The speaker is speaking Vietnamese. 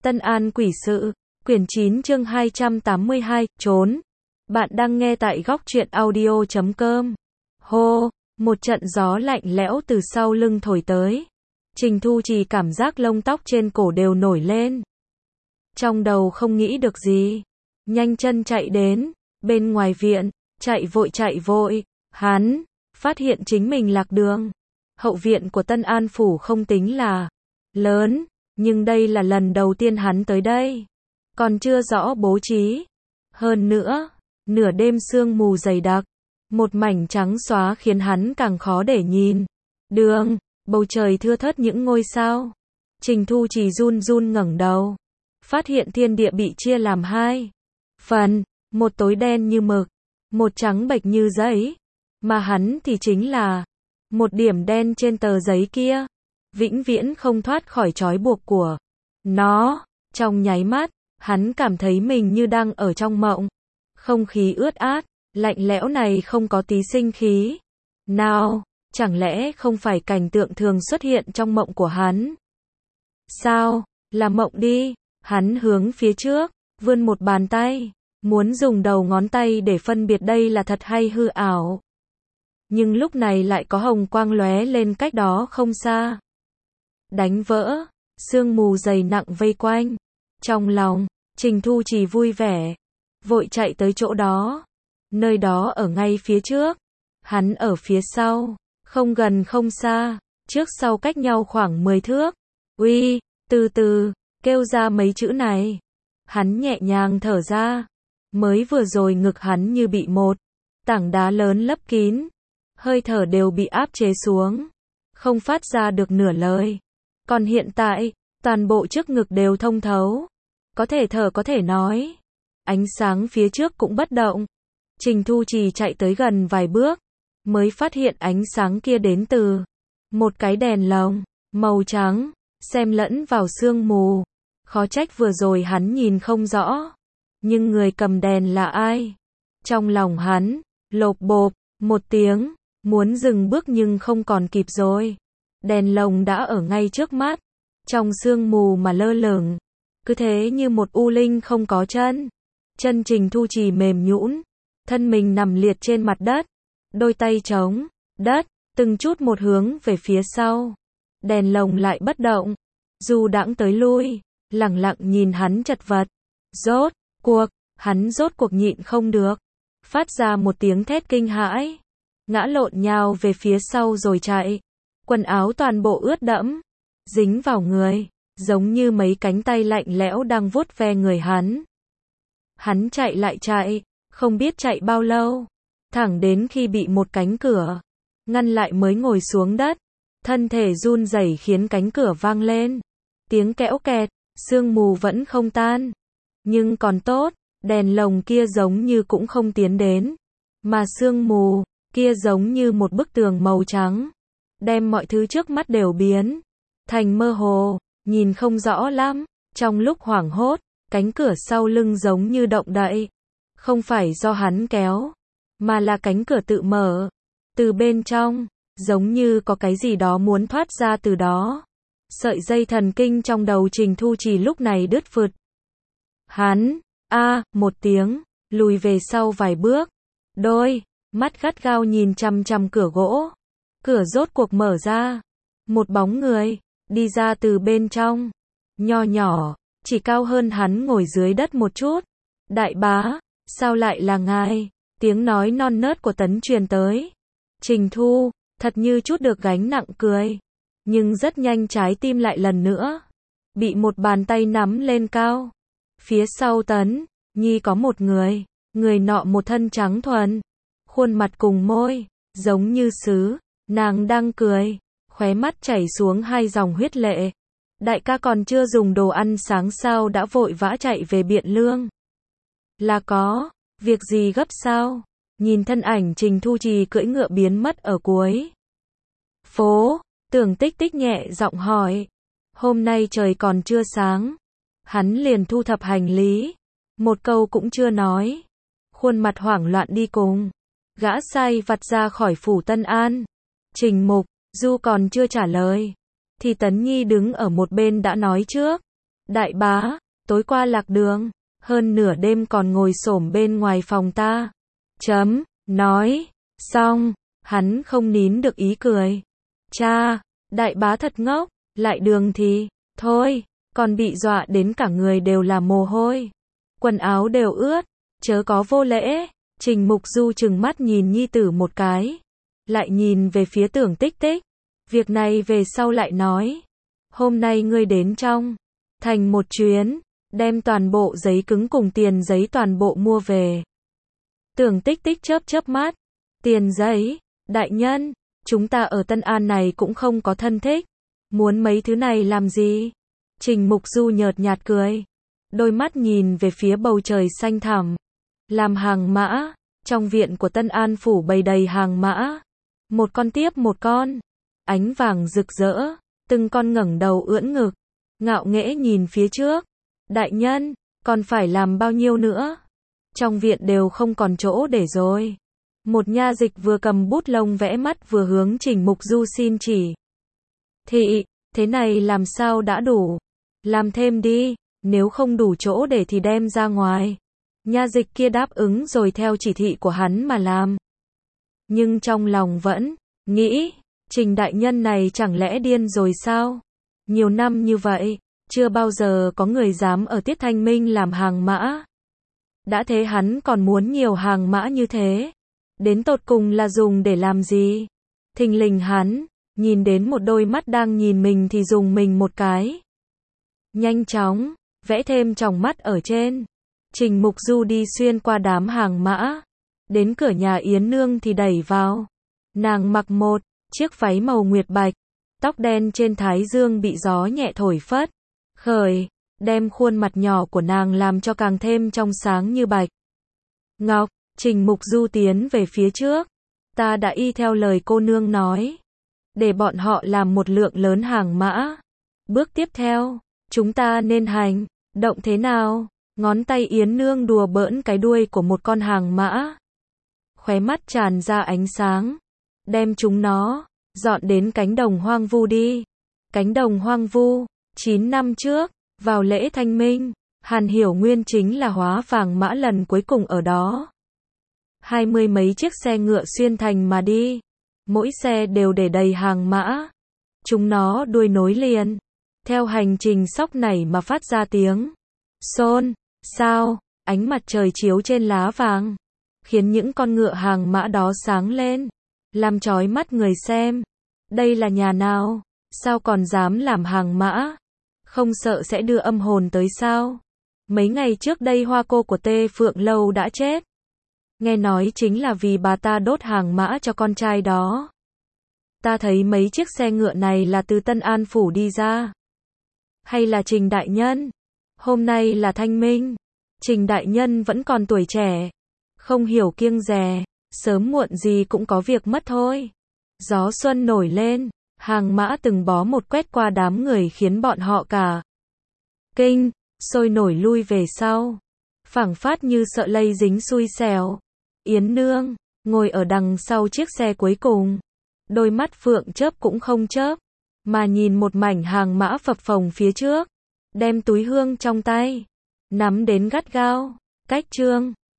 Tân An Quỷ Sự, quyển 9 chương 282, trốn. Bạn đang nghe tại góc truyện audio.com. Hô, một trận gió lạnh lẽo từ sau lưng thổi tới. Trình Thu Trì cảm giác lông tóc trên cổ đều nổi lên. Trong đầu không nghĩ được gì. Nhanh chân chạy đến, bên ngoài viện, chạy vội, hắn, phát hiện chính mình lạc đường. Hậu viện của Tân An Phủ không tính là lớn, nhưng đây là lần đầu tiên hắn tới đây. Còn chưa rõ bố trí. Hơn nữa, nửa đêm sương mù dày đặc, một mảnh trắng xóa khiến hắn càng khó để nhìn. Đường, bầu trời thưa thớt những ngôi sao. Trình Thu Trì run run ngẩng đầu, phát hiện thiên địa bị chia làm hai phần, một tối đen như mực, một trắng bệch như giấy, mà hắn thì chính là một điểm đen trên tờ giấy kia, vĩnh viễn không thoát khỏi trói buộc của nó. Trong nháy mắt, hắn cảm thấy mình như đang ở trong mộng. Không khí ướt át, lạnh lẽo này không có tí sinh khí nào, chẳng lẽ không phải cảnh tượng thường xuất hiện trong mộng của hắn? Sao, là mộng đi. Hắn hướng phía trước, vươn một bàn tay, muốn dùng đầu ngón tay để phân biệt đây là thật hay hư ảo. Nhưng lúc này lại có hồng quang lóe lên cách đó không xa. Đánh vỡ, sương mù dày nặng vây quanh. Trong lòng, Trình Thu Trì vui vẻ, vội chạy tới chỗ đó. Nơi đó ở ngay phía trước, hắn ở phía sau, không gần không xa, trước sau cách nhau khoảng 10 thước. Uy, từ từ, kêu ra mấy chữ này. Hắn nhẹ nhàng thở ra. Mới vừa rồi ngực hắn như bị một tảng đá lớn lấp kín, hơi thở đều bị áp chế xuống, không phát ra được nửa lời. Còn hiện tại, toàn bộ trước ngực đều thông thấu, có thể thở có thể nói. Ánh sáng phía trước cũng bất động. Trình Thu Trì chạy tới gần vài bước, mới phát hiện ánh sáng kia đến từ một cái đèn lồng màu trắng, xen lẫn vào sương mù. Khó trách vừa rồi hắn nhìn không rõ. Nhưng người cầm đèn là ai? Trong lòng hắn lộp bộp một tiếng, muốn dừng bước nhưng không còn kịp rồi. Đèn lồng đã ở ngay trước mắt, trong sương mù mà lơ lửng, cứ thế như một u linh không có chân. Chân Trình Thu Trì mềm nhũn, thân mình nằm liệt trên mặt đất, đôi tay chống đất, từng chút một hướng về phía sau. Đèn lồng lại bất động, du đãng tới lui, lẳng lặng nhìn hắn chật vật. Rốt cuộc nhịn không được, phát ra một tiếng thét kinh hãi, ngã lộn nhào về phía sau rồi chạy. Quần áo toàn bộ ướt đẫm, dính vào người, giống như mấy cánh tay lạnh lẽo đang vuốt ve người hắn. Hắn chạy lại chạy, không biết chạy bao lâu, thẳng đến khi bị một cánh cửa ngăn lại mới ngồi xuống đất. Thân thể run rẩy khiến cánh cửa vang lên tiếng kẽo kẹt, sương mù vẫn không tan. Nhưng còn tốt, đèn lồng kia giống như cũng không tiến đến, mà sương mù kia giống như một bức tường màu trắng, đem mọi thứ trước mắt đều biến thành mơ hồ, nhìn không rõ lắm. Trong lúc hoảng hốt, cánh cửa sau lưng giống như động đậy, không phải do hắn kéo, mà là cánh cửa tự mở. Từ bên trong, giống như có cái gì đó muốn thoát ra từ đó. Sợi dây thần kinh trong đầu Trình Thu Trì lúc này đứt phượt. Hắn, một tiếng, lùi về sau vài bước. Đôi mắt gắt gao nhìn chằm chằm cửa gỗ. Cửa rốt cuộc mở ra. Một bóng người đi ra từ bên trong. Nho nhỏ, chỉ cao hơn hắn ngồi dưới đất một chút. Đại bá, sao lại là ngài? Tiếng nói non nớt của Tấn truyền tới. Trình Thu, thật như chút được gánh nặng cười. Nhưng rất nhanh trái tim lại lần nữa bị một bàn tay nắm lên cao. Phía sau Tấn Nhi có một người. Người nọ một thân trắng thuần, khuôn mặt cùng môi giống như sứ. Nàng đang cười, khóe mắt chảy xuống hai dòng huyết lệ. Đại ca còn chưa dùng đồ ăn sáng sao đã vội vã chạy về Biện Lương? Là có việc gì gấp sao? Nhìn thân ảnh Trình Thu Trì cưỡi ngựa biến mất ở cuối phố, Tưởng Tích Tích nhẹ giọng hỏi. Hôm nay trời còn chưa sáng, hắn liền thu thập hành lý, một câu cũng chưa nói. Khuôn mặt hoảng loạn đi cùng gã sai vặt ra khỏi phủ Tân An. Trình Mục Du còn chưa trả lời, thì Tấn Nhi đứng ở một bên đã nói trước. Đại bá, tối qua lạc đường, hơn nửa đêm còn ngồi xổm bên ngoài phòng ta. Nói, xong, hắn không nín được ý cười. Cha, đại bá thật ngốc, lại đường thì, thôi, còn bị dọa đến cả người đều là mồ hôi. Quần áo đều ướt, chớ có vô lễ. Trình Mục Du trừng mắt nhìn nhi tử một cái. Lại nhìn về phía Tưởng Tích Tích. Việc này về sau lại nói. Hôm nay ngươi đến trong thành một chuyến, đem toàn bộ giấy cứng cùng tiền giấy toàn bộ mua về. Tưởng Tích Tích chớp mắt. Tiền giấy, đại nhân, chúng ta ở Tân An này cũng không có thân thích. Muốn mấy thứ này làm gì? Trình Mục Du nhợt nhạt cười. Đôi mắt nhìn về phía bầu trời xanh thẳm. Làm hàng mã, trong viện của Tân An phủ bày đầy hàng mã. Một con tiếp một con. Ánh vàng rực rỡ, từng con ngẩng đầu ưỡn ngực. Ngạo nghễ nhìn phía trước. Đại nhân, còn phải làm bao nhiêu nữa? Trong viện đều không còn chỗ để rồi. Một nha dịch vừa cầm bút lông vẽ mắt vừa hướng Trình Mục Du xin chỉ. Thị, thế này làm sao đã đủ? Làm thêm đi, nếu không đủ chỗ để thì đem ra ngoài. Nha dịch kia đáp ứng rồi theo chỉ thị của hắn mà làm. Nhưng trong lòng vẫn nghĩ, Trình đại nhân này chẳng lẽ điên rồi sao? Nhiều năm như vậy, chưa bao giờ có người dám ở Tiết Thanh Minh làm hàng mã. Đã thế hắn còn muốn nhiều hàng mã như thế. Đến tột cùng là dùng để làm gì? Thình lình hắn, nhìn đến một đôi mắt đang nhìn mình thì dùng mình một cái. Nhanh chóng, vẽ thêm tròng mắt ở trên. Trình Mục Du đi xuyên qua đám hàng mã. Đến cửa nhà Yến Nương thì đẩy vào. Nàng mặc một chiếc váy màu nguyệt bạch. Tóc đen trên thái dương bị gió nhẹ thổi phất khởi, đem khuôn mặt nhỏ của nàng làm cho càng thêm trong sáng như bạch ngọc. Trình Mục Du tiến về phía trước. Ta đã y theo lời cô nương nói. Để bọn họ làm một lượng lớn hàng mã. Bước tiếp theo, chúng ta nên hành động thế nào? Ngón tay Yến Nương đùa bỡn cái đuôi của một con hàng mã. Khóe mắt tràn ra ánh sáng. Đem chúng nó dọn đến cánh đồng hoang vu đi. Cánh đồng hoang vu, 9 năm trước, vào lễ Thanh Minh, Hàn Hiểu Nguyên chính là hóa vàng mã lần cuối cùng ở đó. 20 mấy chiếc xe ngựa xuyên thành mà đi. Mỗi xe đều để đầy hàng mã. Chúng nó đuôi nối liền. Theo hành trình sóc nảy mà phát ra tiếng xôn xao, ánh mặt trời chiếu trên lá vàng. Khiến những con ngựa hàng mã đó sáng lên. Làm chói mắt người xem. Đây là nhà nào? Sao còn dám làm hàng mã? Không sợ sẽ đưa âm hồn tới sao? Mấy ngày trước đây hoa cô của Tê Phượng Lâu đã chết. Nghe nói chính là vì bà ta đốt hàng mã cho con trai đó. Ta thấy mấy chiếc xe ngựa này là từ Tân An phủ đi ra. Hay là Trình đại nhân? Hôm nay là Thanh Minh. Trình đại nhân vẫn còn tuổi trẻ. Không hiểu kiêng dè. Sớm muộn gì cũng có việc mất thôi. Gió xuân nổi lên. Hàng mã từng bó một quét qua đám người khiến bọn họ cả kinh, sôi nổi lui về sau. Phảng phất như sợ lây dính xui xẻo. Yến Nương ngồi ở đằng sau chiếc xe cuối cùng. Đôi mắt phượng chớp cũng không chớp. Mà nhìn một mảnh hàng mã phập phồng phía trước. Đem túi hương trong tay. Nắm đến gắt gao. Cách chương